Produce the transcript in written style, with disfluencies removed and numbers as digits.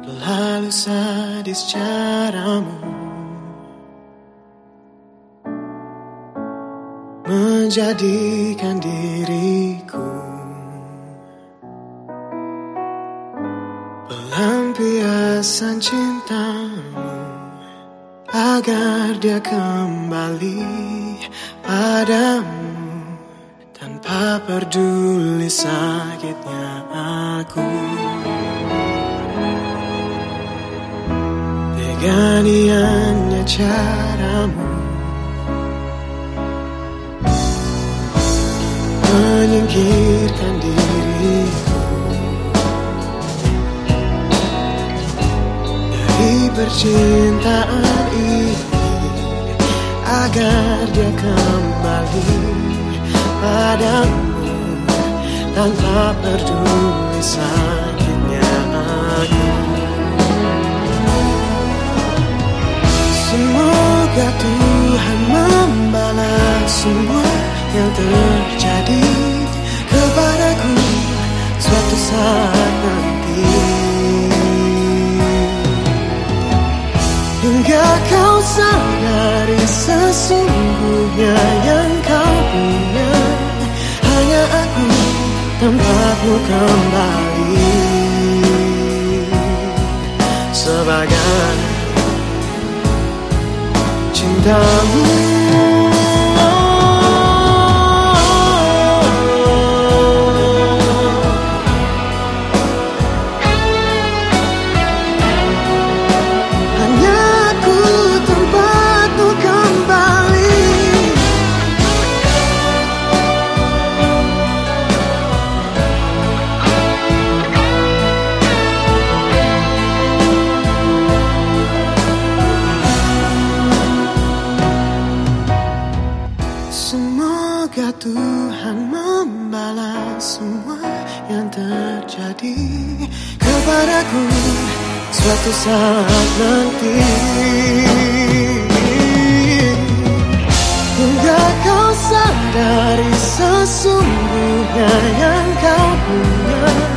Terlalu sadis caramu menjadikan diriku pelampiasan cintamu, agar dia kembali padamu tanpa peduli sakitnya aku. Teganiannya caramu menyingkirkan diriku dari percintaan ini, agar dia kembali padamu tanpa peduli sakitnya aku. Semoga Tuhan membalas semua yang terjadi kepadaku suatu saat nanti, hingga kau sadari sesungguhnya yang kau punya hanya aku tanpamu kembali sebagai cintamu. Semoga Tuhan membalas semua yang terjadi kepadaku suatu saat nanti, hingga kau sadari sesungguhnya yang kau punya